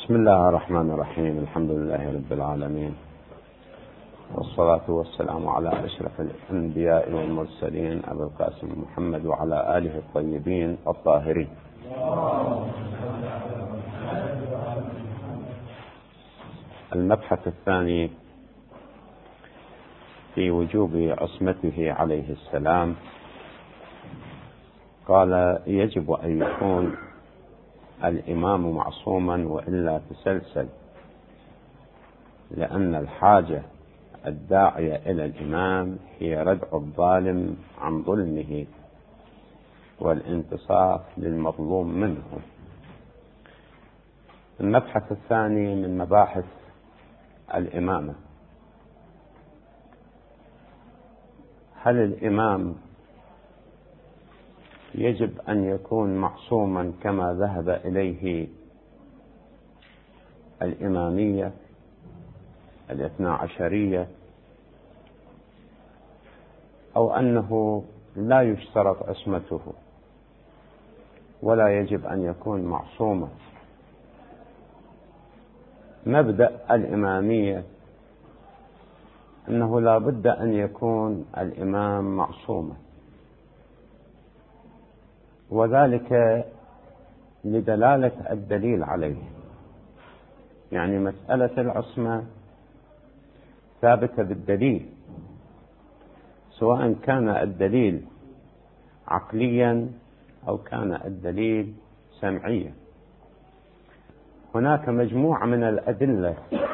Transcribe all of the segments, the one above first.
بسم الله الرحمن الرحيم. الحمد لله رب العالمين، والصلاة والسلام على أشرف الأنبياء والمرسلين أبي القاسم محمد وعلى آله الطيبين الطاهرين. المبحث الثاني في وجوب عصمته عليه السلام. قال: يجب أن يكون الإمام معصوما وإلا تسلسل، لأن الحاجة الداعية إلى الإمام هي ردع الظالم عن ظلمه والانتصاف للمظلوم منه. المبحث الثاني من مباحث الإمامة: هل الإمام يجب أن يكون معصوما كما ذهب إليه الإمامية الاثنا عشرية، أو أنه لا يشترط عصمته ولا يجب أن يكون معصوما؟ مبدأ الإمامية أنه لا بد أن يكون الإمام معصوما، وذلك لدلالة الدليل عليه. يعني مسألة العصمة ثابتة بالدليل، سواء كان الدليل عقليا أو كان الدليل سمعيا. هناك مجموعة من الأدلة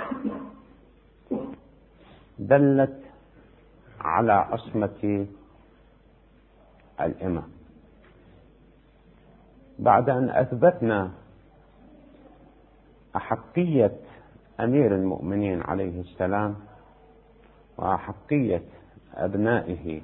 دلت على عصمة الإمام. بعد أن أثبتنا أحقية أمير المؤمنين عليه السلام وأحقية أبنائه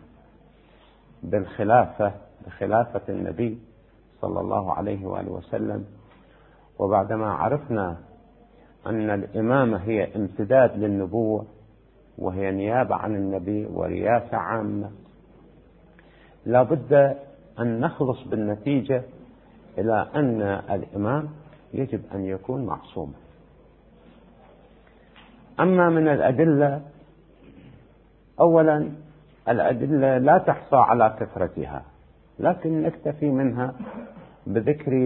بخلافة النبي صلى الله عليه وآله وسلم، وبعدما عرفنا أن الإمامة هي امتداد للنبوة وهي نيابة عن النبي ورياسة عامة، لا بد أن نخلص بالنتيجة إلى أن الإمام يجب أن يكون معصوما. أما من الأدلة، أولا الأدلة لا تحصى على كثرتها، لكن نكتفي منها بذكر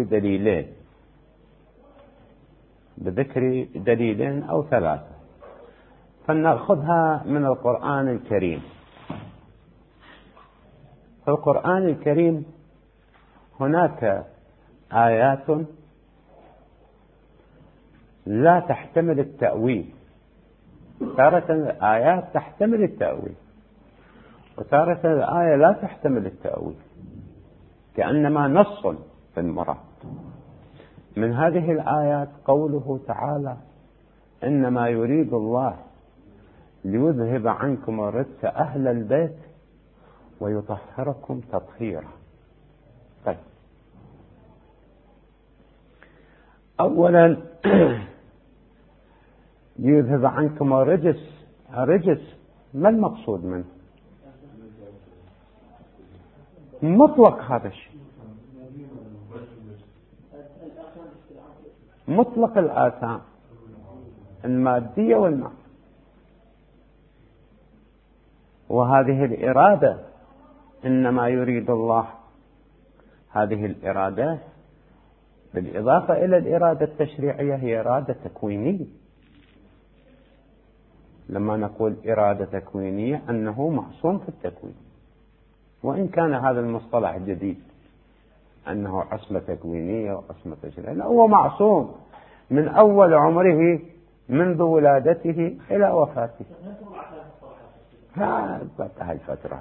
دليلين أو ثلاثة، فلنأخذها من القرآن الكريم. في القرآن الكريم هناك آيات لا تحتمل التأويل. تارة الآيات تحتمل التأويل، وتارة الآية لا تحتمل التأويل، كأنما نص في المراد. من هذه الآيات قوله تعالى: إنما يريد الله ليذهب عنكم الرجس أهل البيت ويطهركم تطهيرا. طيب، أولا ليذهب عنكم الرجس، ما المقصود منه؟ مطلق هذا الشيء، مطلق الآثام المادية والمعنى. وهذه الإرادة إنما يريد الله، هذه الإرادة بالإضافة إلى الإرادة التشريعية هي إرادة تكوينية. لما نقول إرادة تكوينية أنه معصوم في التكوين، وإن كان هذا المصطلح جديد أنه عصمة تكوينية وعصمة تشريعية، لا، هو معصوم من أول عمره منذ ولادته إلى وفاته. هاي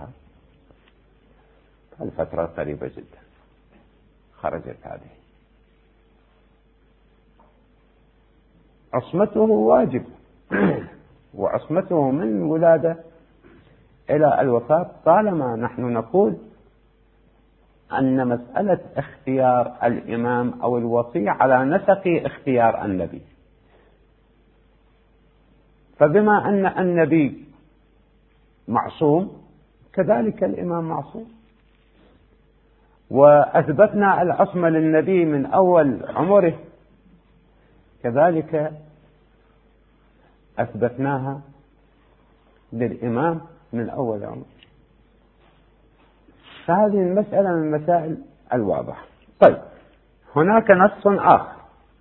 الفترة قريبة جدا خرجت هذه. عصمته واجب وعصمته من ولادة إلى الوفاة، طالما نحن نقول أن مسألة اختيار الإمام أو الوصي على نسق اختيار النبي. فبما أن النبي معصوم كذلك الإمام معصوم، وأثبتنا العصمة للنبي من أول عمره كذلك أثبتناها للإمام من أول عمر. فهذه المسألة من المسائل الواضحة. طيب، هناك نص آخر: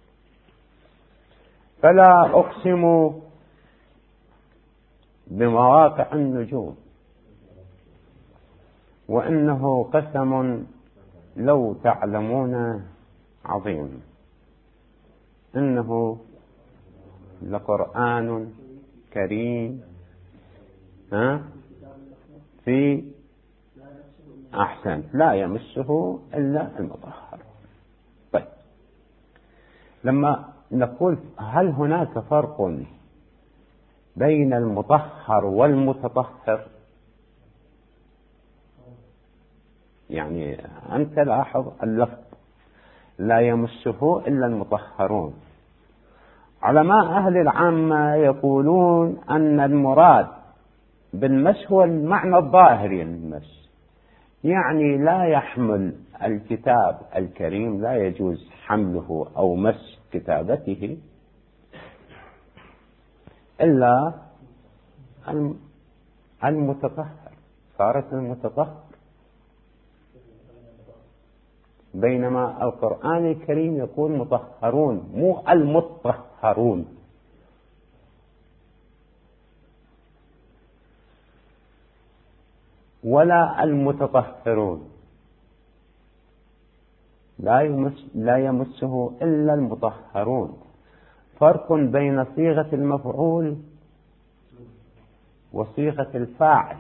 فلا أقسم بمواقع النجوم وإنه قسم لو تعلمون عظيم إنه لقرآن كريم في أحسن لا يمسه إلا المطهر. طيب، لما نقول هل هناك فرق بين المطهر والمتطهر؟ يعني أنت لاحظ اللفظ لا يمسه إلا المطهرون. علماء أهل العامة يقولون أن المراد بالمس هو المعنى الظاهري للمس، يعني لا يحمل الكتاب الكريم، لا يجوز حمله أو مس كتابته إلا المتطهر، صارت المتطهر. بينما القرآن الكريم يقول مطهرون مو المطهرون. ولا المتطهرون، لا يمسه إلا المطهرون. فرق بين صيغة المفعول وصيغة الفاعل.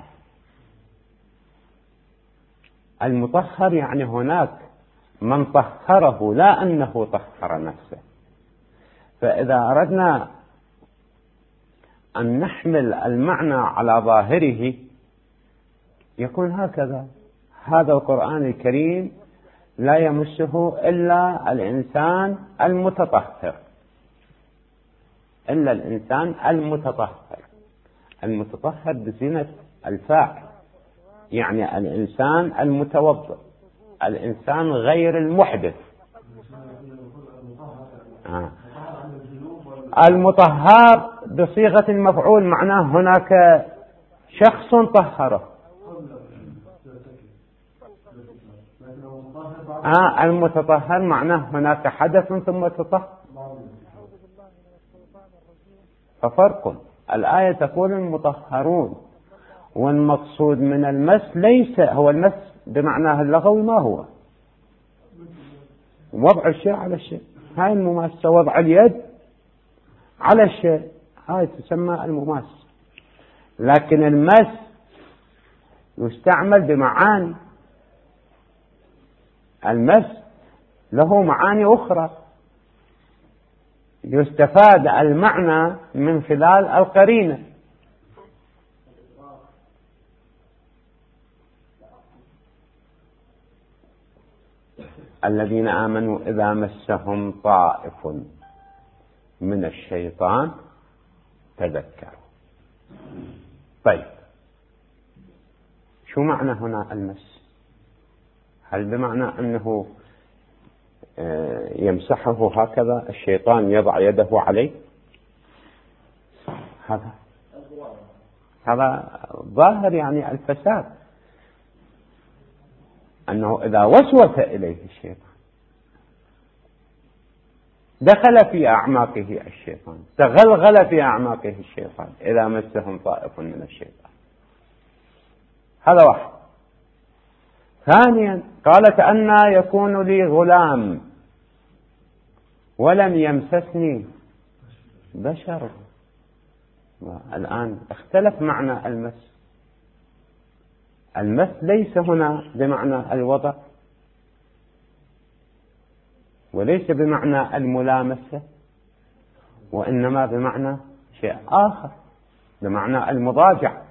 المطهر يعني هناك من طهره، لا أنه طهر نفسه. فإذا أردنا أن نحمل المعنى على ظاهره يكون هكذا: هذا القرآن الكريم لا يمسه إلا الإنسان المتطهر، إلا الإنسان المتطهر. المتطهر بصيغة الفاعل، يعني الإنسان المتوضئ، الإنسان غير المحدث. المطهر بصيغة المفعول معناه هناك شخص طهره. المتطهر معناه هناك حدث ثم تطهر. ففرق. الآية تقول المطهرون، والمقصود من المس ليس هو المس بمعناه اللغوي، ما هو وضع الشيء على الشيء. هاي المماسة، وضع اليد على الشيء، هاي تسمى المماسة. لكن المس يستعمل بمعاني، المس له معاني أخرى، يستفاد المعنى من خلال القرينة. الذين آمنوا إذا مسهم طائف من الشيطان تذكروا. طيب، شو معنى هنا المس؟ هل بمعنى أنه يمسحه هكذا، الشيطان يضع يده عليه؟ هذا ظاهر يعني الفساد، أنه إذا وسوس إليه الشيطان دخل في أعماقه الشيطان، تغلغل في أعماقه الشيطان إذا مسهم طائف من الشيطان. هذا واحد. ثانيا، قالت أنى يكون لي غلام ولم يمسسني بشر. الآن اختلف معنى المس. المس ليس هنا بمعنى الوضع، وليس بمعنى الملامسة، وإنما بمعنى شيء آخر، بمعنى المضاجع.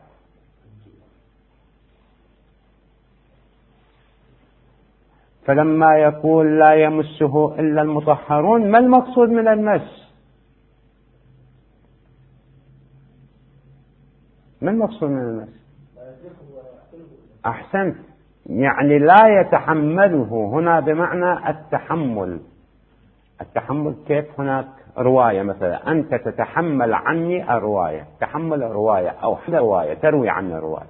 فلما يقول لا يمسه إلا المطهرون، ما المقصود من المس؟ ما المقصود من المس؟ أحسنت، يعني لا يتحمله هنا بمعنى التحمل. التحمل كيف هناك رواية مثلا، أنت تتحمل عني الرواية، تحمل رواية أو حمل رواية، تروي عني رواية.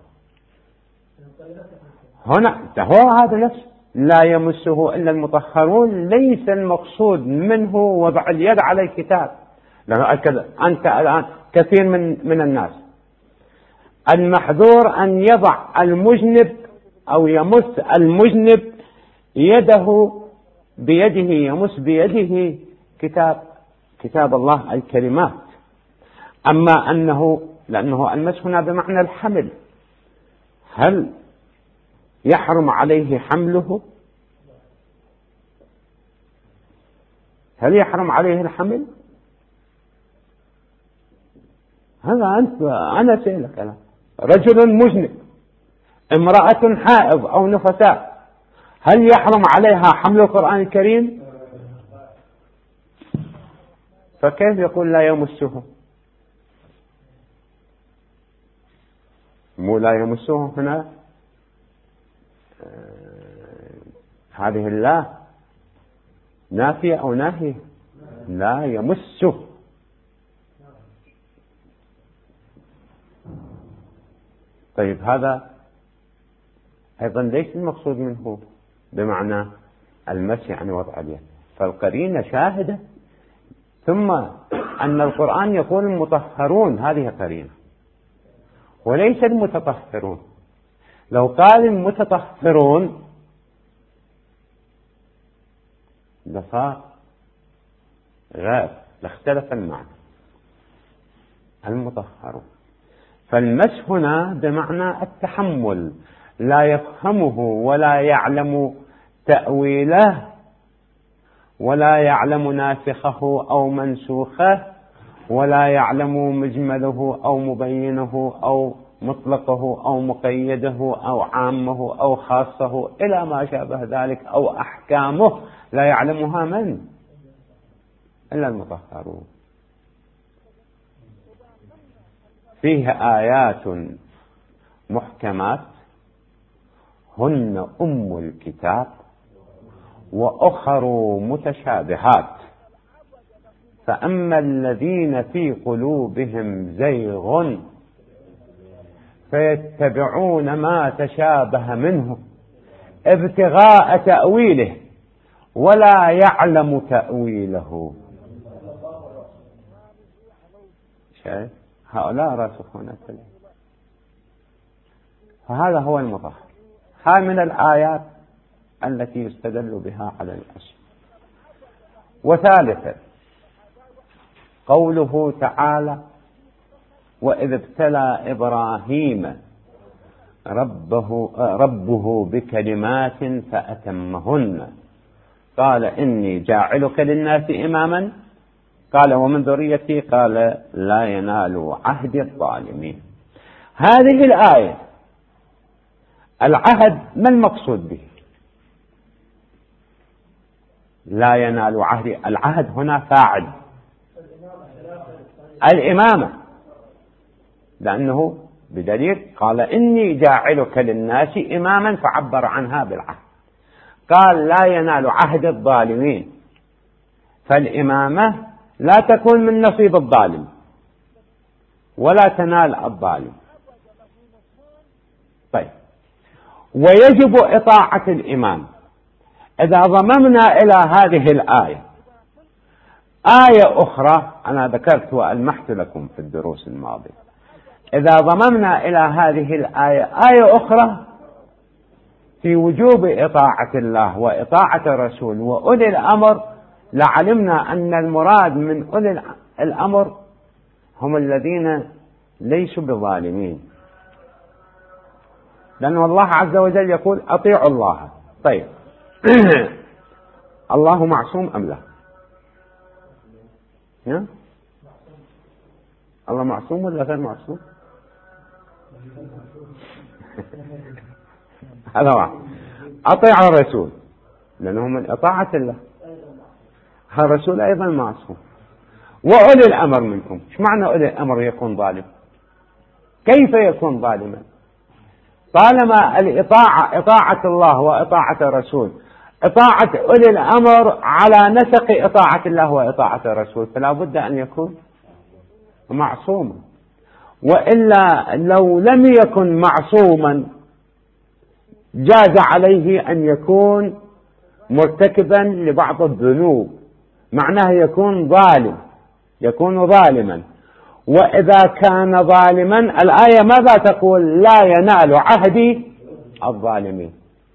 هنا هو هذا نفسه لا يمسه إلا المطهرون، ليس المقصود منه وضع اليد على الكتاب. لأنه أنت الآن كثير من الناس المحذور أن يضع المذنب أو يمس المذنب يده بيده، يمس بيده كتاب الله الكلمات. أما لأنه المس هنا بمعنى الحمل، هل يحرم عليه حمله؟ هل يحرم عليه الحمل؟ هذا أنا سألك أنا، رجل مذنب، امرأة حائض أو نفساء، هل يحرم عليها حمل القرآن الكريم؟ فكيف يقول لا يمسه؟ مو لا يمسه هنا هذه الله نافية أو ناهية؟ لا يمسه. طيب هذا أيضا ليس المقصود منه بمعنى المس عن وضع اليد، فالقرينة شاهدة. ثم أن القرآن يقول المطهرون، هذه قرينة، وليس المتطهرون. لو قال المتطهرون لصار غير، لاختلف المعنى. المطهرون، فالمس هنا بمعنى التحمل، لا يفهمه ولا يعلم تأويله ولا يعلم ناسخه أو منسوخه ولا يعلم مجمله أو مبينه أو مطلقه أو مقيده أو عامه أو خاصه إلى ما شابه ذلك، أو أحكامه لا يعلمها من إلا المطهرون. فيه آيات محكمات هن أم الكتاب وأخر متشابهات، فأما الذين في قلوبهم زيغ فيتبعون ما تشابه منه ابتغاء تأويله ولا يعلم تأويله. شايف هؤلاء راسخون في العلم، فهذا هو المطهر. هذا من الآيات التي يستدل بها على الأصل. وثالثا قوله تعالى وإذ ابتلى إبراهيم ربه بكلمات فأتمهن قال إني جاعلك للناس إماما قال ومن ذريتي قال لا ينال عهد الظالمين. هذه الآية العهد ما المقصود به؟ لا ينال عهد، العهد هنا فاعل الإمامة، لأنه بدليل قال إني جاعلك للناس إماما فعبر عنها بالعهد. قال لا ينال عهد الظالمين، فالإمامة لا تكون من نصيب الظالم ولا تنال الظالم. طيب، ويجب إطاعة الإمام. إذا ضممنا إلى هذه الآية آية أخرى، أنا ذكرت وألمحت لكم في الدروس الماضية، إذا ضممنا إلى هذه الآية آية أخرى في وجوب إطاعة الله وإطاعة الرسول وأولي الأمر، لعلمنا أن المراد من أولي الأمر هم الذين ليسوا بظالمين، لأن الله عز وجل يقول أطيعوا الله. طيب الله معصوم أم لا؟ الله معصوم ولا غير معصوم؟ هذا واحد. أطيع الرسول لأنه من إطاعة الله، الرسول أيضا معصوم. وأولي الأمر منكم، إيش معنى أولي الأمر يكون ظالم؟ كيف يكون ظالما؟ طالما الإطاعة إطاعة الله وإطاعة الرسول إطاعة أولي الأمر على نسق إطاعة الله وإطاعة الرسول، فلا بد أن يكون معصوما، وإلا لو لم يكن معصوما جاز عليه أن يكون مرتكبا لبعض الذنوب، معناه يكون ظالما. وإذا كان ظالما الآية ماذا تقول؟ لا ينال عهدي الظالمين.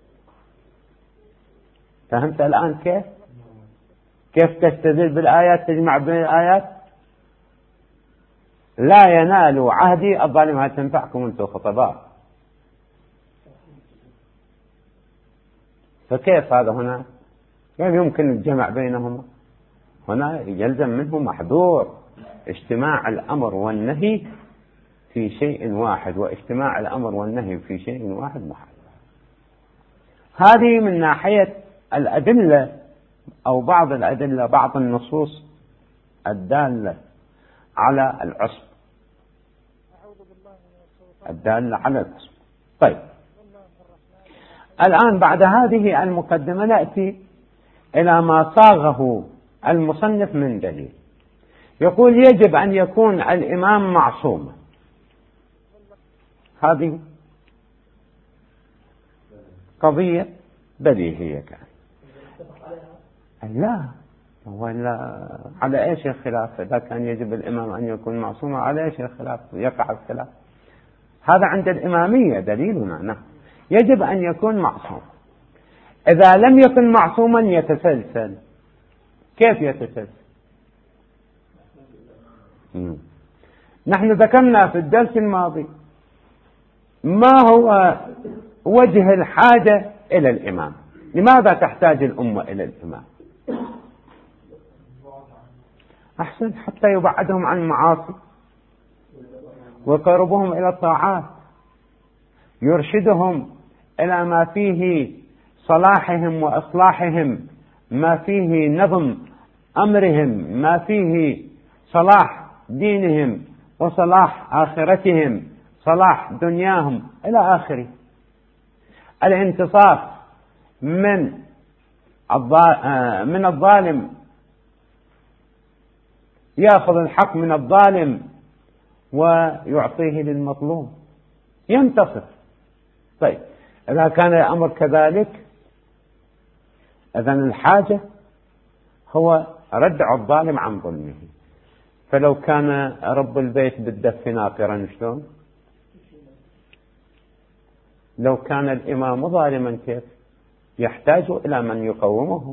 فهمت الآن كيف تستدل بالآيات، تجمع بين الآيات؟ لا ينال عهدي الظالمين. هل تنفعكم أنتم خطباء؟ فكيف هذا هنا؟ يعني يمكن الجمع بينهما؟ هنا يلزم منه محذور اجتماع الأمر والنهي في شيء واحد، واجتماع الأمر والنهي في شيء واحد محال. هذه من ناحية الأدلة أو بعض الأدلة، بعض النصوص الدالة على العصب، الدالة على العصب. طيب، الآن بعد هذه المقدمة نأتي إلى ما صاغه المصنف من دليل. يقول يجب أن يكون الإمام معصوما. هذه قضية بديهية كان. لا، على ايش الخلاف؟ إذا كان يجب الإمام أن يكون معصوما، على ايش الخلاف؟ يقع الخلاف. هذا عند الإمامية دليلنا نحن يجب أن يكون معصوم. إذا لم يكن معصوما يتسلسل. كيف يتسلسل؟ نحن ذكرنا في الدرس الماضي ما هو وجه الحاجة إلى الإمام. لماذا تحتاج الأمة إلى الإمام؟ أحسن، حتى يبعدهم عن المعاصي ويقربهم إلى الطاعات، يرشدهم إلى ما فيه صلاحهم وإصلاحهم، ما فيه نظم أمرهم، ما فيه صلاح دينهم وصلاح آخرتهم، صلاح دنياهم إلى آخره. الانتصاف من الظالم، يأخذ الحق من الظالم ويعطيه للمظلوم، ينتصف. طيب، إذا كان الأمر كذلك إذن الحاجة هو ردع الظالم عن ظلمه. فلو كان رب البيت بالدف ناقرا شلون؟ لو كان الإمام ظالما كيف؟ يحتاج إلى من يقومه.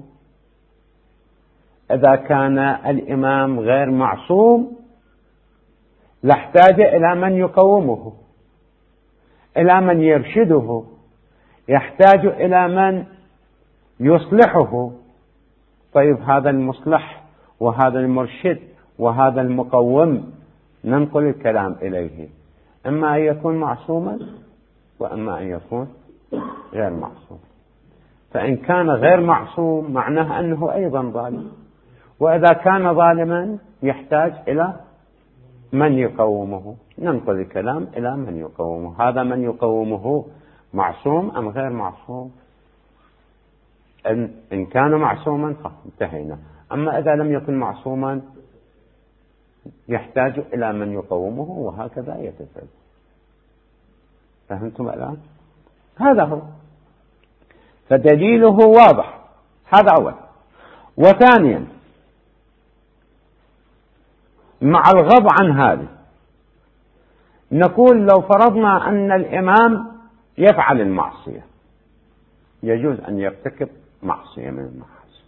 إذا كان الإمام غير معصوم لاحتاج إلى من يقومه، إلى من يرشده، يحتاج إلى من يصلحه. طيب، هذا المصلح وهذا المرشد وهذا المقوم ننقل الكلام إليه، إما أن يكون معصوما وإما أن يكون غير معصوم. فإن كان غير معصوم معناه أنه أيضا ظالم، وإذا كان ظالما يحتاج إلى من يقومه. ننقل الكلام إلى من يقومه. هذا من يقومه معصوم أم غير معصوم؟ إن كان معصوما انتهينا. أما إذا لم يكن معصوما يحتاج إلى من يقومه، وهكذا يتسلسل. فهمتم الآن؟ هذا هو، فدليله واضح. هذا أول. وثانيا، مع الغض عن هذه نقول لو فرضنا أن الإمام يفعل المعصية، يجوز أن يرتكب معصية من المعاصي،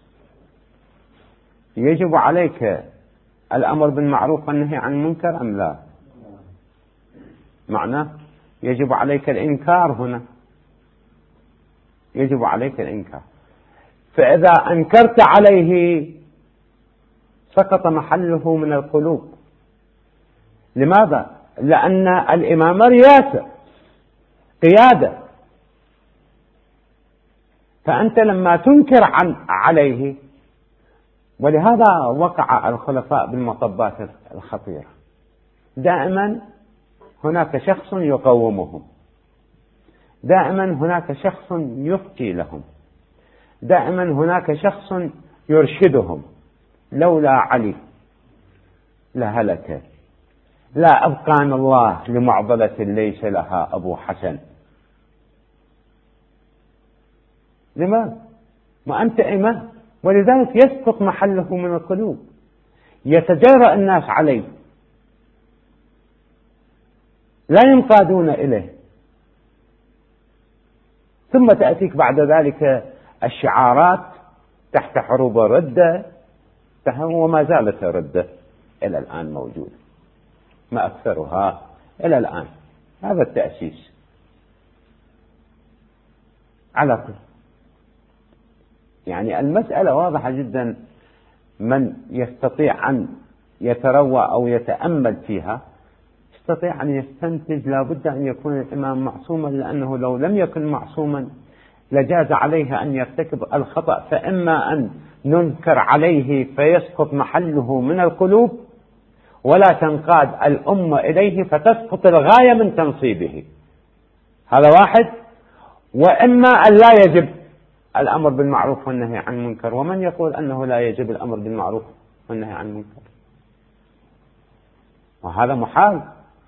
يجب عليك الأمر بالمعروف والنهي عن المنكر أم لا؟ معناه يجب عليك الإنكار. هنا يجب عليك الإنكار. فإذا أنكرت عليه سقط محله من القلوب. لماذا؟ لأن الإمام رياسة، قيادة. فأنت لما تنكر عليه، ولهذا وقع الخلفاء بالمطبات الخطيرة. دائما هناك شخص يقومهم، دائما هناك شخص يفتي لهم، دائما هناك شخص يرشدهم. لولا علي لهلك، لا أبقان الله لمعضلة ليس لها أبو حسن. لماذا؟ ما أنت إمام، ولذلك يسقط محله من القلوب، يتجرأ الناس عليه، لا ينقادون إليه. ثم تأتيك بعد ذلك الشعارات تحت حروب الردة، وما زالت الردة إلى الآن موجودة، ما أكثرها إلى الآن. هذا التأسيس على كل. يعني المسألة واضحة جدا، من يستطيع أن يتروى أو يتأمل فيها يستطيع أن يستنتج لا بد أن يكون الإمام معصوما، لأنه لو لم يكن معصوما لجاز عليه أن يرتكب الخطأ، فإما أن ننكر عليه فيسقط محله من القلوب، ولا تنقاد الأمة إليه فتسقط الغاية من تنصيبه. هذا واحد. وإما أن لا يجب الأمر بالمعروف والنهي عن المنكر. ومن يقول أنه لا يجب الأمر بالمعروف والنهي عن المنكر؟ وهذا محال.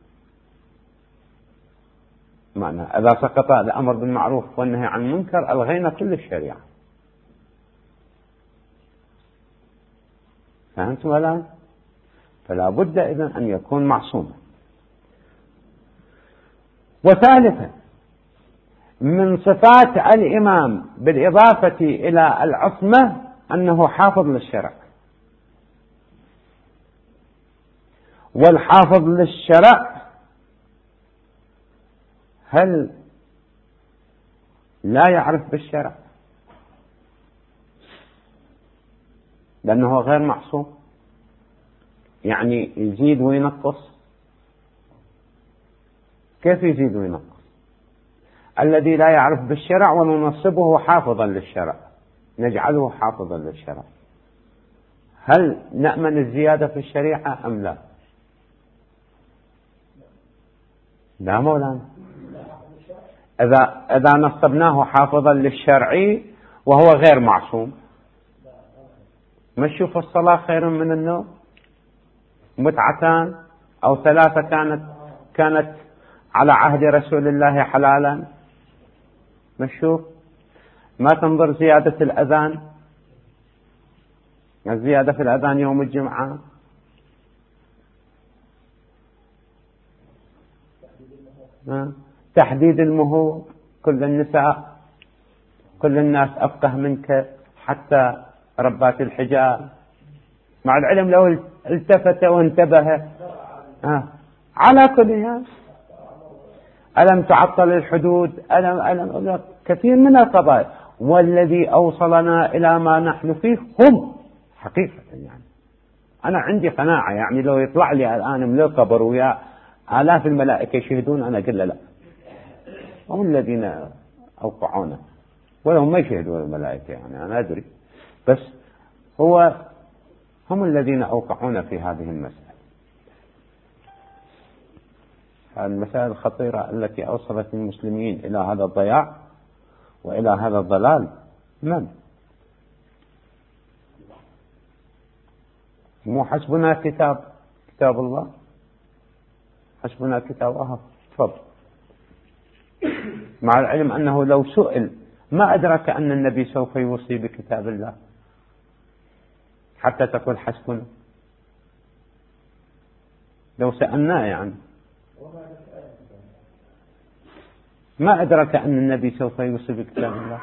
معنى إذا سقط الأمر بالمعروف والنهي عن المنكر ألغينا كل الشريعة. فهمتم الآن؟ فلا بد إذن أن يكون معصوما. وثالثا، من صفات الإمام بالإضافة إلى العصمة أنه حافظ للشرع. والحافظ للشرع هل لا يعرف بالشرع؟ لأنه غير معصوم، يعني يزيد وينقص. كيف يزيد وينقص؟ الذي لا يعرف بالشرع وننصبه حافظا للشرع، نجعله حافظا للشرع، هل نأمن الزيادة في الشريعة أم لا؟ لا مولانا. إذا نصبناه حافظا للشرع وهو غير معصوم، ما تشوف الصلاة خير من النوم؟ متعتان أو ثلاثة كانت على عهد رسول الله حلالا. ما تشوف؟ ما تنظر زيادة الأذان، الزيادة في الأذان يوم الجمعة، تحديد المهور، كل النساء كل الناس أفقه منك حتى ربات الحجاب، مع العلم لو التفت وانتبه على كل الناس. ألم تعطل الحدود؟ ألم كثير من القضايا. والذي أوصلنا إلى ما نحن فيه هم حقيقة. يعني أنا عندي قناعة، يعني لو يطلع لي الآن من القبر ويا آلاف الملائكة يشهدون، أنا أقول لا، هم الذين أوقعونا، ولو ما يشهدون الملائكة، يعني أنا أدري، بس هم الذين أوقعونا في هذه المسألة. المسائل الخطيرة التي أوصلت المسلمين إلى هذا الضياع وإلى هذا الضلال، من؟ مو حسبنا كتاب الله، حسبنا كتاب الله. تفضل. مع العلم أنه لو سئل ما أدرك أن النبي سوف يوصي بكتاب الله حتى تقول حسبنا؟ لو سألناه يعني ما أدرك أن النبي سوف يوصي بكتاب الله.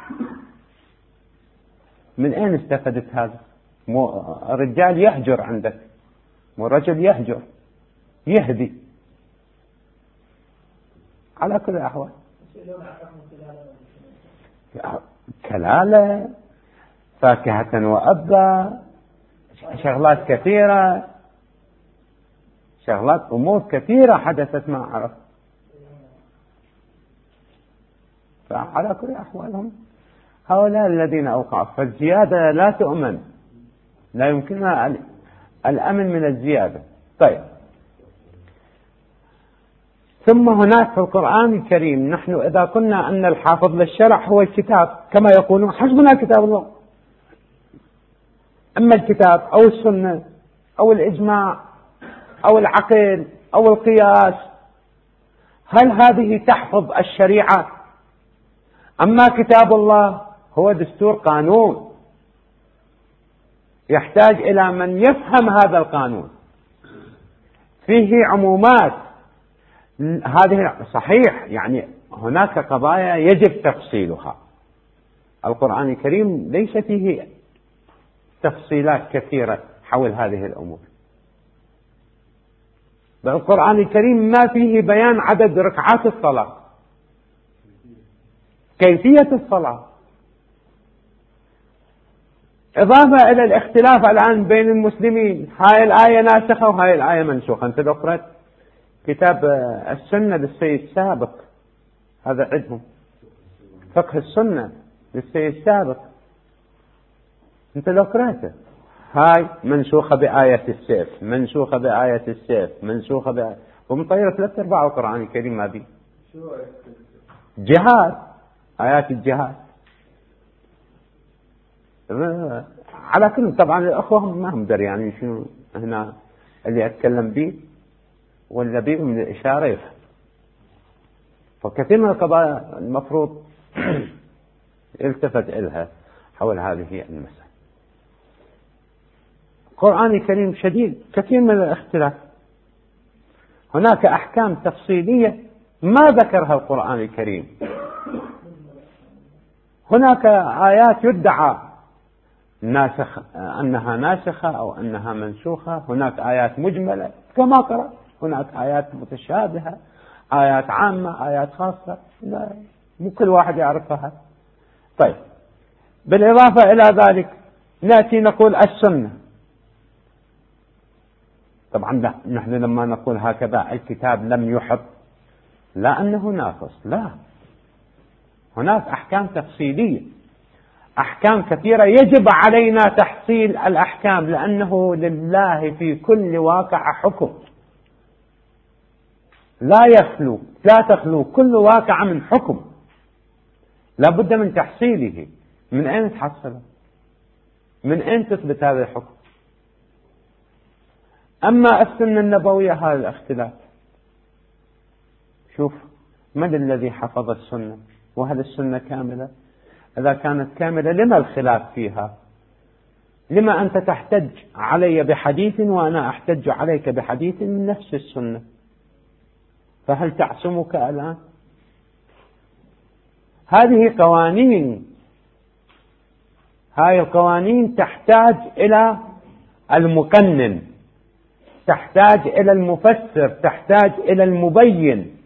من أين استفدت هذا؟ الرجال يهجر عندك، والرجل يهجر يهدي على كل الأحوال. كلالة، فاكهة وأبا، شغلات كثيرة، شغلات أمور كثيرة حدثت ما عرف. فعلى كل أحوالهم هؤلاء الذين أوقعوا. فالزيادة لا تؤمن، لا يمكنها الأمن من الزيادة. طيب، ثم هناك في القرآن الكريم، نحن إذا قلنا أن الحافظ للشرع هو الكتاب كما يقولون حسبنا كتاب الله، أما الكتاب أو السنة أو الإجماع أو العقل أو القياس، هل هذه تحفظ الشريعة؟ أما كتاب الله هو دستور، قانون، يحتاج إلى من يفهم هذا القانون، فيه عمومات. هذه صحيح، يعني هناك قضايا يجب تفصيلها. القرآن الكريم ليس فيه تفصيلات كثيرة حول هذه الأمور. القرآن الكريم ما فيه بيان عدد ركعات الصلاة، كيفية الصلاة، إضافة إلى الاختلاف الآن بين المسلمين، هاي الآية ناسخة وهاي الآية منسوخة. أنت لو قرأت كتاب السنة للسيد سابق، هذا عندهم فقه السنة للسيد سابق، أنت لو قرأته هاي منسوخة بآية السيف، منسوخة بآية السيف، منسوخة بآية، ومطيرة 3/4 القرآن الكريم ما بي جهاد، آيات الجهاد. على كل طبعا الأخوة ما هم دري يعني شنو هنا اللي أتكلم به، ولا بيه من الإشارة يفهم. فكثير من القضايا المفروض التفت إلها حول هذه المسألة. القرآن الكريم شديد كثير من الاختلاف، هناك أحكام تفصيلية ما ذكرها القرآن الكريم، هناك آيات يدعى ناسخ أنها ناسخة أو أنها منسوخة، هناك آيات مجملة كما قرأ، هناك آيات متشابهة، آيات عامة، آيات خاصة، لا مو كل واحد يعرفها. طيب، بالإضافة إلى ذلك نأتي نقول السنة. طبعا نحن لما نقول هكذا الكتاب لم يحط، لا أنه ناقص، لا، هناك أحكام تفصيلية، أحكام كثيرة يجب علينا تحصيل الأحكام، لأنه لله في كل واقع حكم، لا تخلو كل واقع من حكم، لا بد من تحصيله. من أين تحصله؟ من أين تثبت هذا الحكم؟ أما السنة النبوية هذا الاختلاف، شوف من الذي حفظ السنة؟ وهل السنة كاملة؟ إذا كانت كاملة لما الخلاف فيها؟ لما أنت تحتج علي بحديث وأنا أحتج عليك بحديث من نفس السنة؟ فهل تعصمك الآن؟ هذه قوانين، هاي القوانين تحتاج إلى المقنن، تحتاج إلى المفسر، تحتاج إلى المبين.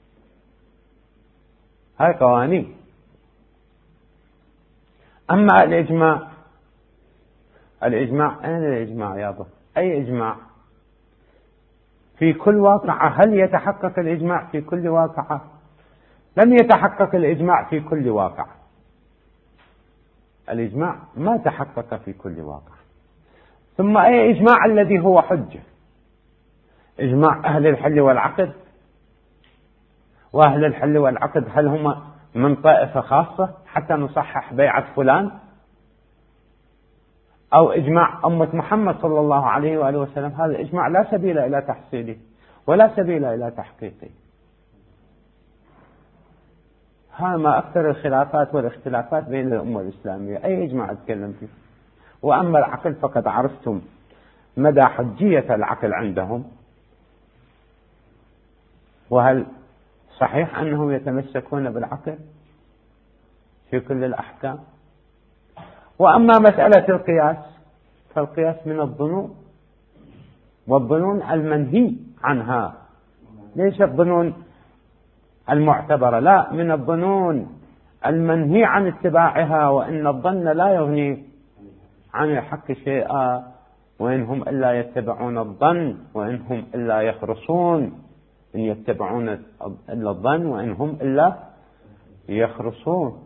هاي قوانين. أما الإجماع، أين الإجماع يا ضف؟ أي إجماع؟ في كل واقعة. هل يتحقق الإجماع في كل واقعة؟ لم يتحقق الإجماع في كل واقعة. الإجماع ما تحقق في كل واقعة. ثم أي إجماع الذي هو حجة؟ إجماع أهل الحل والعقد، وأهل الحل والعقد هل هم من طائفة خاصة حتى نصحح بيعة فلان؟ أو إجماع أمة محمد صلى الله عليه وآله وسلم؟ هذا إجماع لا سبيل إلى تحصيله ولا سبيل إلى تحقيقه. ها ما أكثر الخلافات والاختلافات بين الأمة الإسلامية، أي إجماع أتكلم فيه؟ وأما العقل فقد عرفتم مدى حجية العقل عندهم، وهل صحيح أنهم يتمسكون بالعقل في كل الأحكام؟ وأما مسألة القياس فالقياس من الظنون، والظنون المنهي عنها، ليس الظنون المعتبرة، لا، من الظنون المنهي عن اتباعها. وإن الظن لا يغني عن الحق شيئا، وإن هم إلا يتبعون الظن وإن هم إلا يخرصون. إن يتبعون إلا الظن وإن هم إلا يخرصون.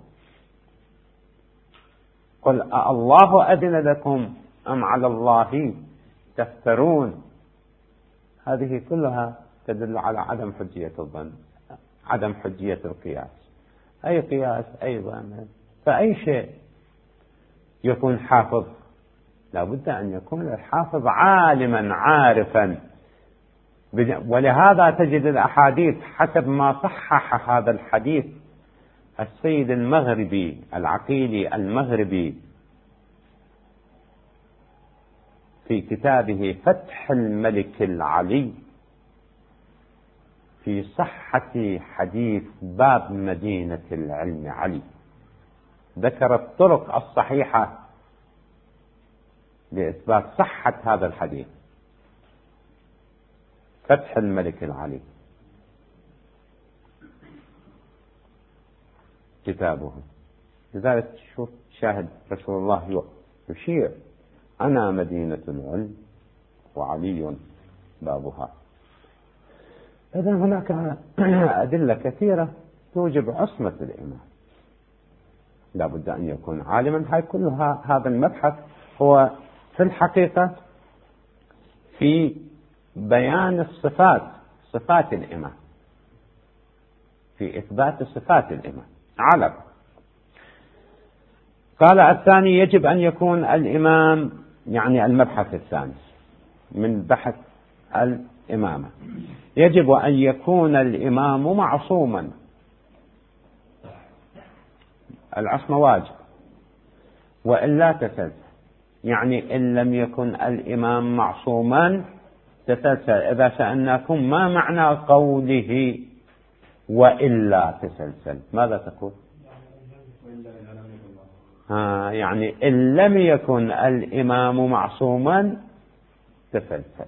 قل الله أذن لكم أم على الله تفترون. هذه كلها تدل على عدم حجية الظن، عدم حجية القياس. أي قياس أيضا، فأي شيء يكون حافظ لا بد أن يكون الحافظ عالما عارفا. ولهذا تجد الأحاديث حسب ما صحح هذا الحديث السيد المغربي العقيلي المغربي في كتابه فتح الملك العلي في صحة حديث باب مدينة العلم علي، ذكر الطرق الصحيحة لإثبات صحة هذا الحديث. فتح الملك العلي كتابه. لذلك شوف شاهد رسول الله يشير: أنا مدينة العلم وعلي بابها. إذا هناك أدلة كثيرة توجب عصمة الإمام، لا بد أن يكون عالما. هاي كلها هذا المبحث هو في الحقيقة في بيان الصفات، صفات الإمام، في إثبات صفات الإمام. علم. قال الثاني: يجب أن يكون الإمام، يعني المبحث الثاني من بحث الإمامة، يجب أن يكون الإمام معصوما. العصمة واجب وإلا تسلسل، يعني إن لم يكن الإمام معصوما تسلسل. إذا سألناكم ما معنى قوله وإلا تسلسل، ماذا تقول؟ يعني إن لم يكن الإمام معصوما تسلسل.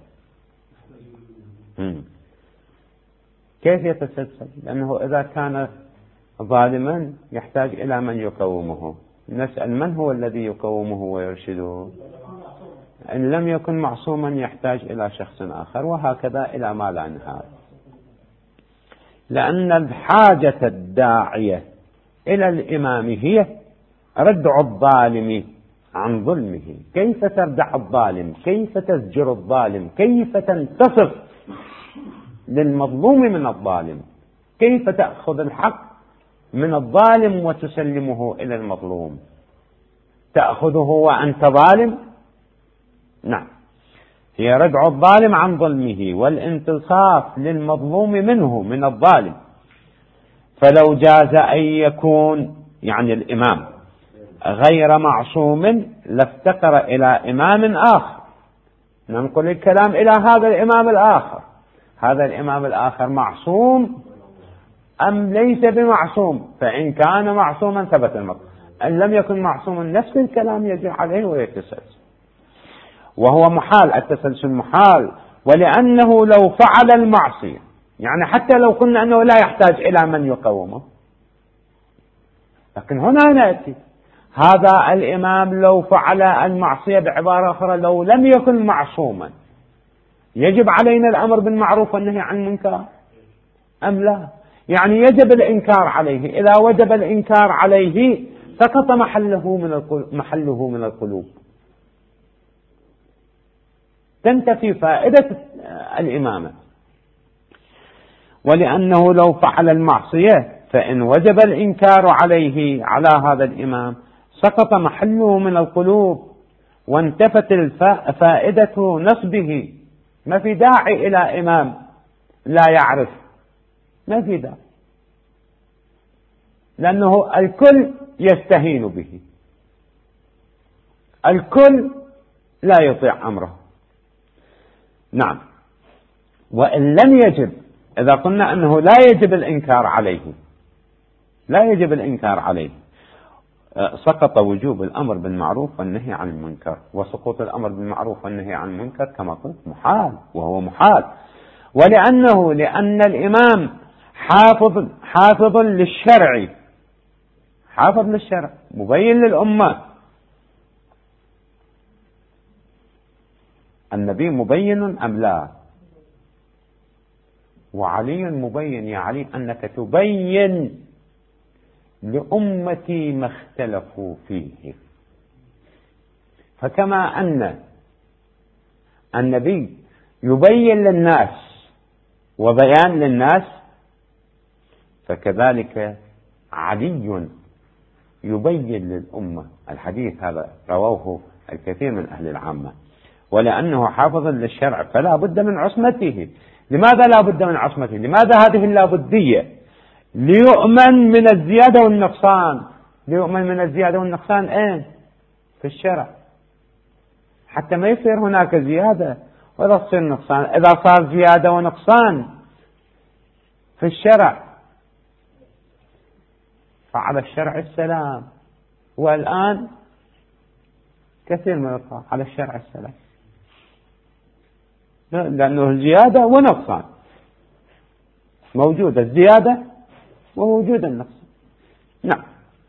كيف يتسلسل؟ لأنه إذا كان ظالما يحتاج إلى من يقومه. نسأل: من هو الذي يقومه ويرشده؟ إن لم يكن معصوما يحتاج إلى شخص آخر، وهكذا إلى ما لا نهاية. لأن الحاجة الداعية إلى الإمام هي ردع الظالم عن ظلمه. كيف تردع الظالم؟ كيف تزجر الظالم؟ كيف تنتصر للمظلوم من الظالم؟ كيف تأخذ الحق من الظالم وتسلمه إلى المظلوم؟ تأخذه وأنت ظالم؟ نعم، هي ردع الظالم عن ظلمه والانتصاف للمظلوم منه من الظالم. فلو جاز أن يكون يعني الإمام غير معصوم لافتقر إلى إمام آخر، ننقل الكلام إلى هذا الإمام الآخر. هذا الإمام الآخر معصوم أم ليس بمعصوم؟ فإن كان معصوما ثبت المطلوب، أن لم يكن معصوما نفس الكلام يجري عليه ويتسلسل، وهو محال. التسلسل محال، ولأنه لو فعل المعصية، يعني حتى لو قلنا أنه لا يحتاج إلى من يقومه، لكن هنا نأتي هذا الإمام لو فعل المعصية، بعبارة أخرى لو لم يكن معصوما، يجب علينا الأمر بالمعروف والنهي عن المنكر أم لا؟ يعني يجب الإنكار عليه. إذا وجب الإنكار عليه سقط محله من القلوب، تنتفي فائدة الإمامة. ولأنه لو فعل المعصية فإن وجب الإنكار عليه على هذا الإمام سقط محله من القلوب وانتفت فائدة نصبه. ما في داعي إلى إمام لا يعرف، ما في داعي، لأنه الكل يستهين به، الكل لا يطيع أمره. نعم. وإن لم يجب، إذا قلنا أنه لا يجب الإنكار عليه، لا يجب الإنكار عليه، سقط وجوب الأمر بالمعروف والنهي عن المنكر. وسقوط الأمر بالمعروف والنهي عن المنكر كما قلت محال، وهو محال. لأن الإمام حافظ للشرع، حافظ للشرع، مبين للأمة. النبي مبين أم لا؟ وعلي مبين. يا علي أنك تبين لأمتي ما اختلفوا فيه. فكما أن النبي يبين للناس وبيان للناس، فكذلك علي يبين للأمة. الحديث هذا رواه الكثير من أهل العامة، ولأنه حافظ للشرع فلا بد من عصمته. لماذا لا بد من عصمته؟ لماذا هذه اللابدية؟ ليؤمن من الزيادة والنقصان. ليؤمن من الزيادة والنقصان أين؟ في الشرع، حتى ما يصير هناك زيادة ولا تصير نقصان. إذا صار زيادة ونقصان في الشرع فعلى الشرع السلام، والآن كثير من الطاعة على الشرع السلام، لأنه الزيادة ونقصان موجودة، الزيادة ووجود النقص. نعم.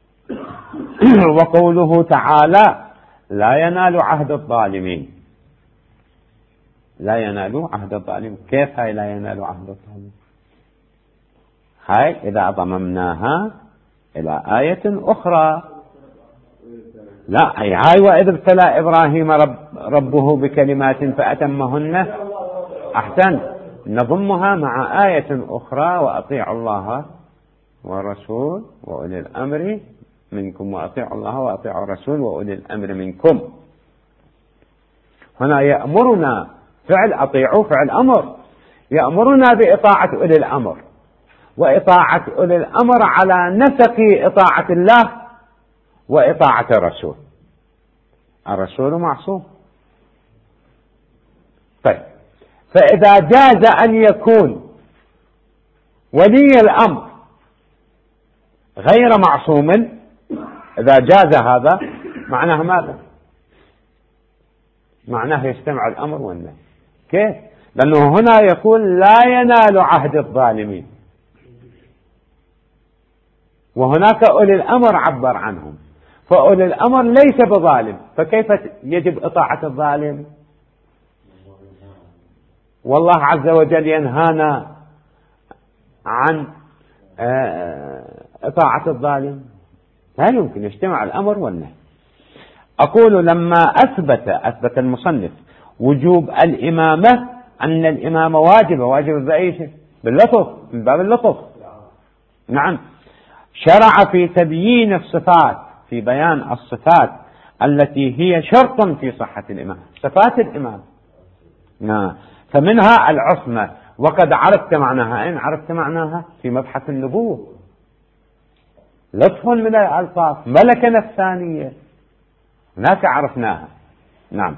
وقوله تعالى لا ينال عهد الظالمين. لا ينال عهد الظالمين، كيف هاي لا ينال عهد الظالمين؟ هاي إذا ضممناها إلى آية أخرى، لا هاي وإذ ابتلى إبراهيم ربه بكلمات فأتمهن. أحسن، نضمها مع آية أخرى وأطيعوا الله والرسول وأولي الأمر منكم، وأطيعوا الله وأطيعوا الرسول وأولي الأمر منكم. هنا يأمرنا فعل أطيعوا، فعل أمر، يأمرنا بإطاعة أولي الأمر، وإطاعة أولي الأمر على نسق إطاعة الله وإطاعة الرسول. الرسول معصوم. طيب، فإذا جاز أن يكون ولي الأمر غير معصوم، إذا جاز هذا معناه ماذا؟ معناه يجتمع الأمر والنهي. كيف؟ لأنه هنا يقول لا ينال عهد الظالمين، وهناك أولي الأمر عبر عنهم، فأولي الأمر ليس بظالم، فكيف يجب إطاعة الظالم؟ والله عز وجل ينهانا عن إطاعة الظالم، لا يمكن يجتمع الأمر والنهي. أقول لما أثبت المصنف وجوب الإمامة، أن الإمامة واجب بأي شيء؟ باللطف، من باب اللطف. نعم. شرع في تبيين الصفات، في بيان الصفات التي هي شرط في صحة الإمام، صفات الإمام. نعم. فمنها العصمة، وقد عرفت معناها. أين عرفت معناها؟ في مبحث النبوة. لطف من الألفاظ، ملكة نفسانية، هناك عرفناها. نعم.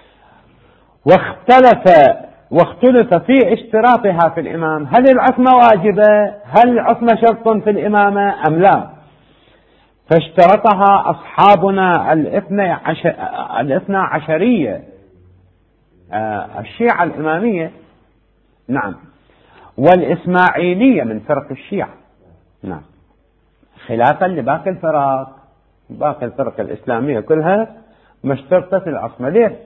واختلف في اشتراطها في الإمام، هل العصمة واجبة؟ هل العصمة شرط في الإمامة أم لا؟ فاشترطها أصحابنا الاثنى عشرية، الشيعة الإمامية. نعم. والإسماعيلية من فرق الشيعة. نعم. خلافا لباقي الفرق، باقي الفرق الإسلامية كلها مشترطة العصمة. ليه؟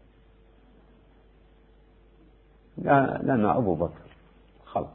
لأنه أبو بكر خلاص.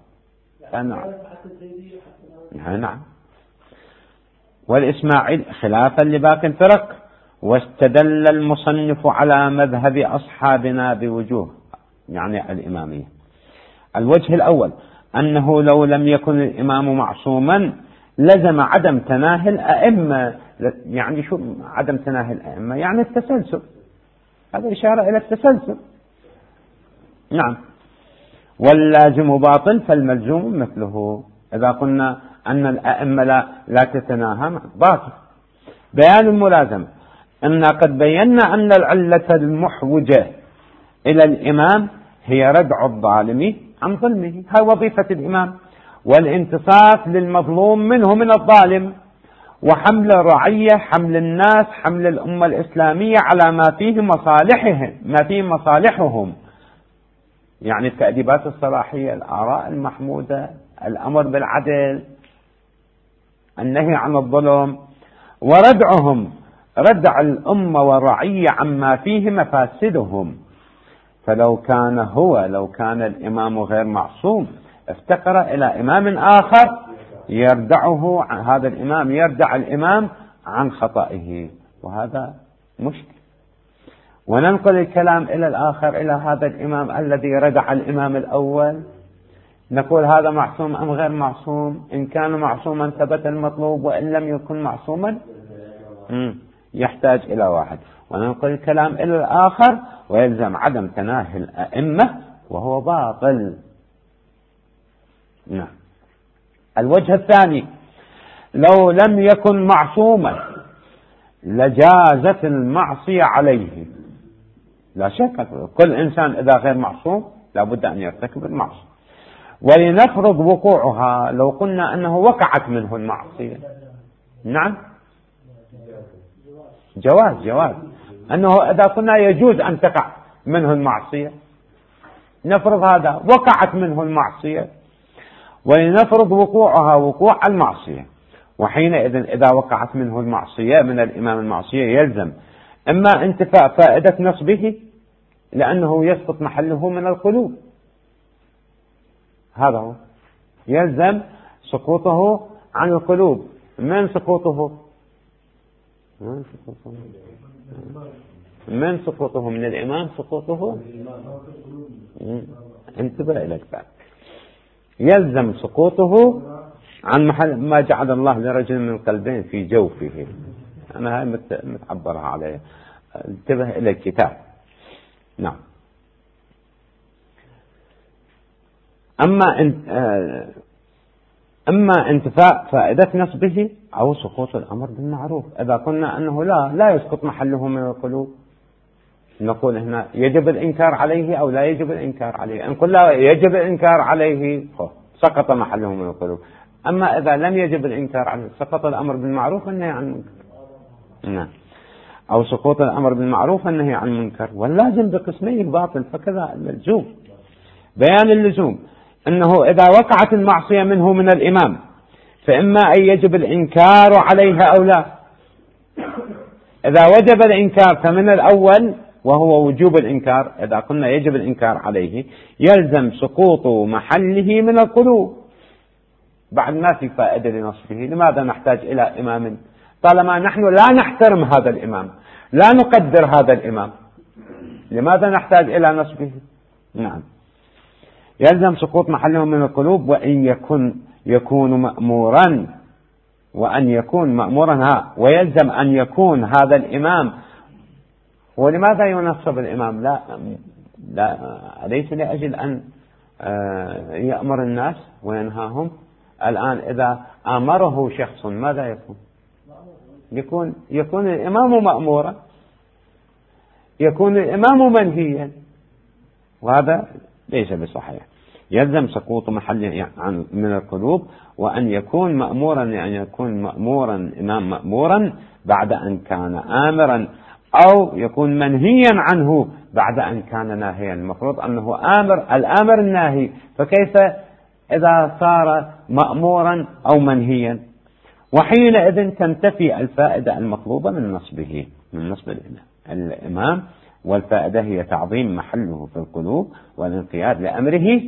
نعم. والإسماعيل خلافا لباقي الفرق. واستدل المصنف على مذهب أصحابنا بوجوه، يعني الإمامية. الوجه الأول أنه لو لم يكن الإمام معصوما لزم عدم تناهي الأئمة. يعني شو عدم تناهي الأئمة؟ يعني التسلسل، هذا إشارة إلى التسلسل. نعم. واللازم باطل فالملزوم مثله. إذا قلنا أن الأئمة لا تتناهى باطل. بيان الملازمة، أن قد بينا أن العلة المحوجة إلى الإمام هي ردع الظالم عن ظلمه، هاي وظيفة الإمام، والانتصاف للمظلوم منه من الظالم، وحمل الرعية، حمل الناس، حمل الأمة الإسلامية على ما فيه مصالحهم، يعني التأديبات الصلاحية، الآراء المحمودة، الأمر بالعدل، النهي عن الظلم، وردعهم، ردع الأمة والرعية عما فيه مفاسدهم. فلو كان الإمام غير معصوم افتقر إلى إمام آخر يردعه، هذا الإمام يردع الإمام عن خطئه، وهذا مشكل. وننقل الكلام إلى الآخر، إلى هذا الإمام الذي ردع الإمام الأول، نقول هذا معصوم أم غير معصوم؟ إن كان معصوما ثبت المطلوب، وإن لم يكن معصوما يحتاج إلى واحد، وننقل الكلام إلى الآخر، ويلزم عدم تناهي الأئمة وهو باطل. نعم. الوجه الثاني: لو لم يكن معصوما لجازت المعصية عليه. لا شك كل إنسان إذا غير معصوم لابد أن يرتكب المعصية. ولنفرض وقوعها، لو قلنا أنه وقعت منه المعصية. نعم، جواز أنه إذا قلنا يجوز أن تقع منه المعصية، نفرض هذا وقعت منه المعصية، ولنفرض وقوعها وقوع المعصية. وحينئذ إذا وقعت منه المعصية من الإمام المعصية يلزم إما انتفاء فائدة نصبه لأنه يسقط محله من القلوب، هذا هو، يلزم سقوطه عن القلوب. من سقوطه؟ من سقوطه من الإمام، سقوطه انتبه إلى الكلام، يلزم سقوطه عن محل ما جعل الله لرجل من قلبين في جوفه. أنا هاي متعبرها عليه، انتبه إلى الكتاب. نعم. أما انتفاء فائدة نصبه أو سقوط الأمر بالمعروف. إذا قلنا أنه لا يسقط محله من القلوب، نقول هنا يجب الإنكار عليه أو لا يجب الإنكار عليه. إن قلنا يجب الإنكار عليه سقط محله من القلوب. أما إذا لم يجب الإنكار عليه سقط الأمر بالمعروف والنهي عن المنكر. نعم. أو سقوط الأمر بالمعروف والنهي عن المنكر. واللازم بقسمي الباطل، فكذا اللزوم، بيان اللزوم أنه إذا وقعت المعصية منه من الإمام فإما أن يجب الإنكار عليها أو لا. إذا وجب الإنكار فمن الأول وهو وجوب الإنكار، إذا قلنا يجب الإنكار عليه يلزم سقوط محله من القلوب. بعد ما في فائدة لنصفه، لماذا نحتاج إلى إمام طالما نحن لا نحترم هذا الإمام، لا نقدر هذا الإمام؟ لماذا نحتاج إلى نصفه؟ نعم. يلزم سقوط محله من القلوب، وإن يكون مأمورا، وأن يكون مأمورا ويلزم أن يكون هذا الإمام. ولماذا ينصب الإمام؟ لا أليس لأجل أن يأمر الناس وينهاهم؟ الآن إذا أمره شخص ماذا يكون الإمام مأمورا، يكون الإمام منهيا، وهذا ليس بصحيح. يلزم سقوط محله من القلوب، وأن يكون مأمورا، يعني يكون مأمورا إمام مأمورا بعد أن كان آمرا، أو يكون منهيا عنه بعد أن كان ناهيا. المفروض أنه الآمر الناهي، فكيف إذا صار مأمورا أو منهيا؟ وحينئذ تنتفي الفائدة المطلوبة من نصب الإمام، والفائدة هي تعظيم محله في القلوب والانقياد لأمره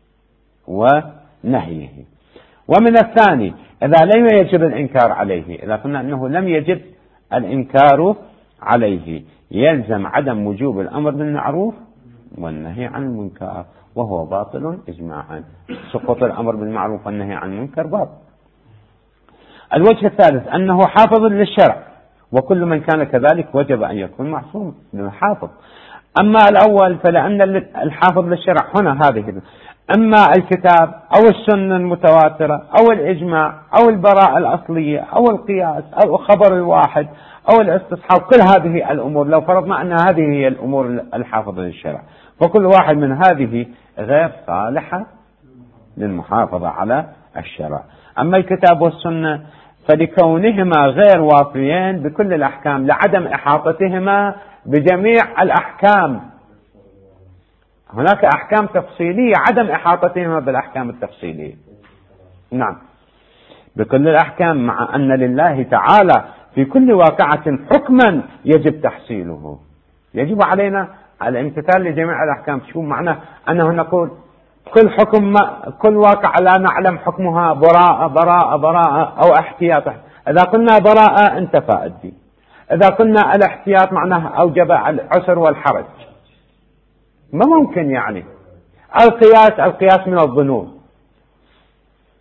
ونهيه. ومن الثاني إذا لم يجب الإنكار عليه، إذا قلنا أنه لم يجب الإنكار عليه يلزم عدم وجوب الأمر بالمعروف والنهي عن المنكر، وهو باطل إجماعا. سقوط الأمر بالمعروف والنهي عن المنكر باطل. الوجه الثالث أنه حافظ للشرع، وكل من كان كذلك وجب أن يكون معصوم حافظ. أما الأول فلأن الحافظ للشرع هنا هذه أما الكتاب أو السنة المتواترة أو الإجماع أو البراءة الأصلية أو القياس أو خبر الواحد أو الاستصحاب، كل هذه الأمور لو فرضنا أن هذه هي الأمور الحافظة للشرع، فكل واحد من هذه غير صالحة للمحافظة على الشرع. أما الكتاب والسنة فلكونهما غير وافيين بكل الأحكام لعدم إحاطتهما بجميع الأحكام. هناك أحكام تفصيلية عدم إحاطتهما بالأحكام التفصيلية. نعم، بكل الأحكام، مع أن لله تعالى في كل واقعة حكما يجب تحصيله. يجب علينا الامتثال لجميع الأحكام. شو معنى أنه نقول كل حكم كل واقع لا نعلم حكمها براءة أو احتياط؟ إذا قلنا براءة انتفى الدين، إذا قلنا الاحتياط معناه أوجب العسر والحرج. ما ممكن يعني. القياس من الظنون،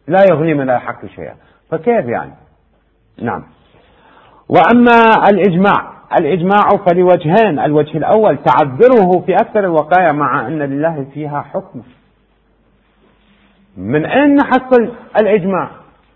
لا يغني من الحق شيئا، فكيف يعني؟ نعم. وأما الإجماع فلوجهين: الوجه الأول تعذره في أكثر الوقائع مع أن لله فيها حكم. من أين نحصل الإجماع؟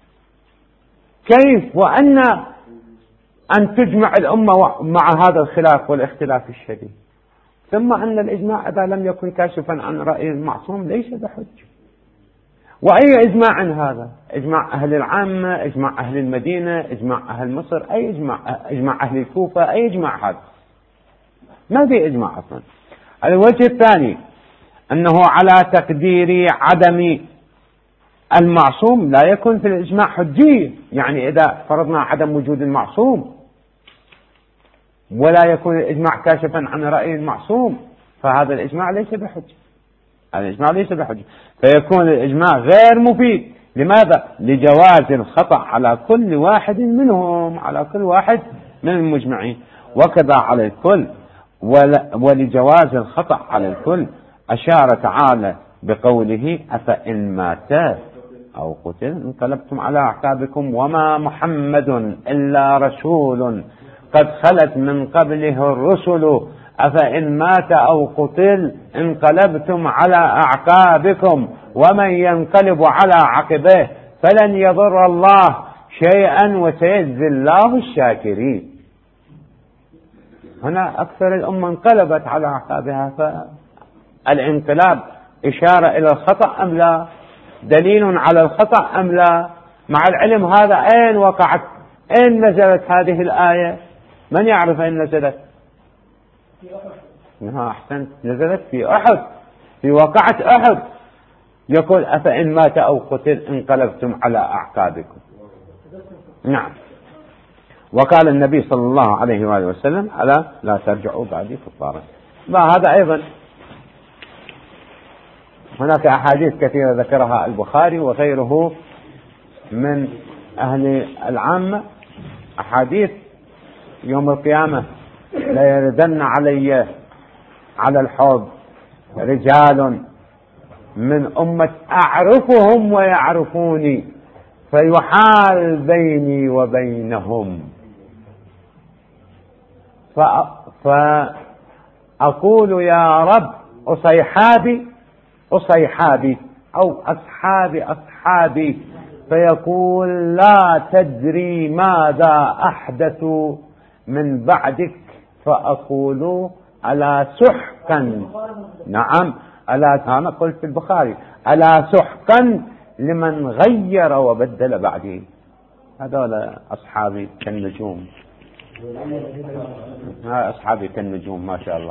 كيف وأن أن تجمع الأمة مع هذا الخلاف والاختلاف الشديد؟ ثم أن الإجماع إذا لم يكن كاشفا عن رأي المعصوم ليس بحجة. وأي إجماع هذا؟ إجماع أهل العامة، إجماع أهل المدينة، إجماع أهل مصر، أي إجماع أهل الكوفة، أي إجماع هذا؟ ما في إجماع أصلا. الوجه الثاني أنه على تقدير عدم المعصوم لا يكون في الإجماع حجية. يعني إذا فرضنا عدم وجود المعصوم ولا يكون الإجماع كاشفا عن رأي المعصوم فهذا الإجماع ليس بحجة. الإجماع ليس بحجة، فيكون الإجماع غير مفيد. لماذا؟ لجواز الخطأ على كل واحد منهم، على كل واحد من المجمعين، وكذا على الكل. ولجواز الخطأ على الكل أشار تعالى بقوله: أفإن مات أو قتل انقلبتم على أعقابكم وما محمد إلا رسول قد خلت من قبله الرسل أفإن مات أو قتل انقلبتم على أعقابكم ومن ينقلب على عقبيه فلن يضر الله شيئا وسيجزي الله الشاكرين. هنا أكثر الأمة انقلبت على أعقابها، فالانقلاب إشارة إلى الخطأ أم لا؟ دليل على الخطأ أم لا؟ مع العلم هذا أين وقعت؟ أين نزلت هذه الآية؟ من يعرف أين نزلت؟ أحسنت، نزلت في أحد، في وقعة أحد. يقول: أفإن مات أو قتل انقلبتم على أعقابكم. نعم. وقال النبي صلى الله عليه وآله وسلم: ألا لا ترجعوا بعدي كفارا. هذا أيضا هناك أحاديث كثيرة ذكرها البخاري وغيره من أهل العامة، أحاديث يوم القيامة: لا يردن علي على الحوض رجال من أمة أعرفهم ويعرفوني فيحال بيني وبينهم فأقول: يا رب أصيحابي أو أصحابي، فيقول: لا تدري ماذا أحدثوا من بعدك، فأقول: ألا سحقا. نعم، أنا قلت في البخاري: ألا سحقا لمن غير وبدل بعدي. هذول أصحابي كالنجوم، أصحابي كالنجوم ما شاء الله.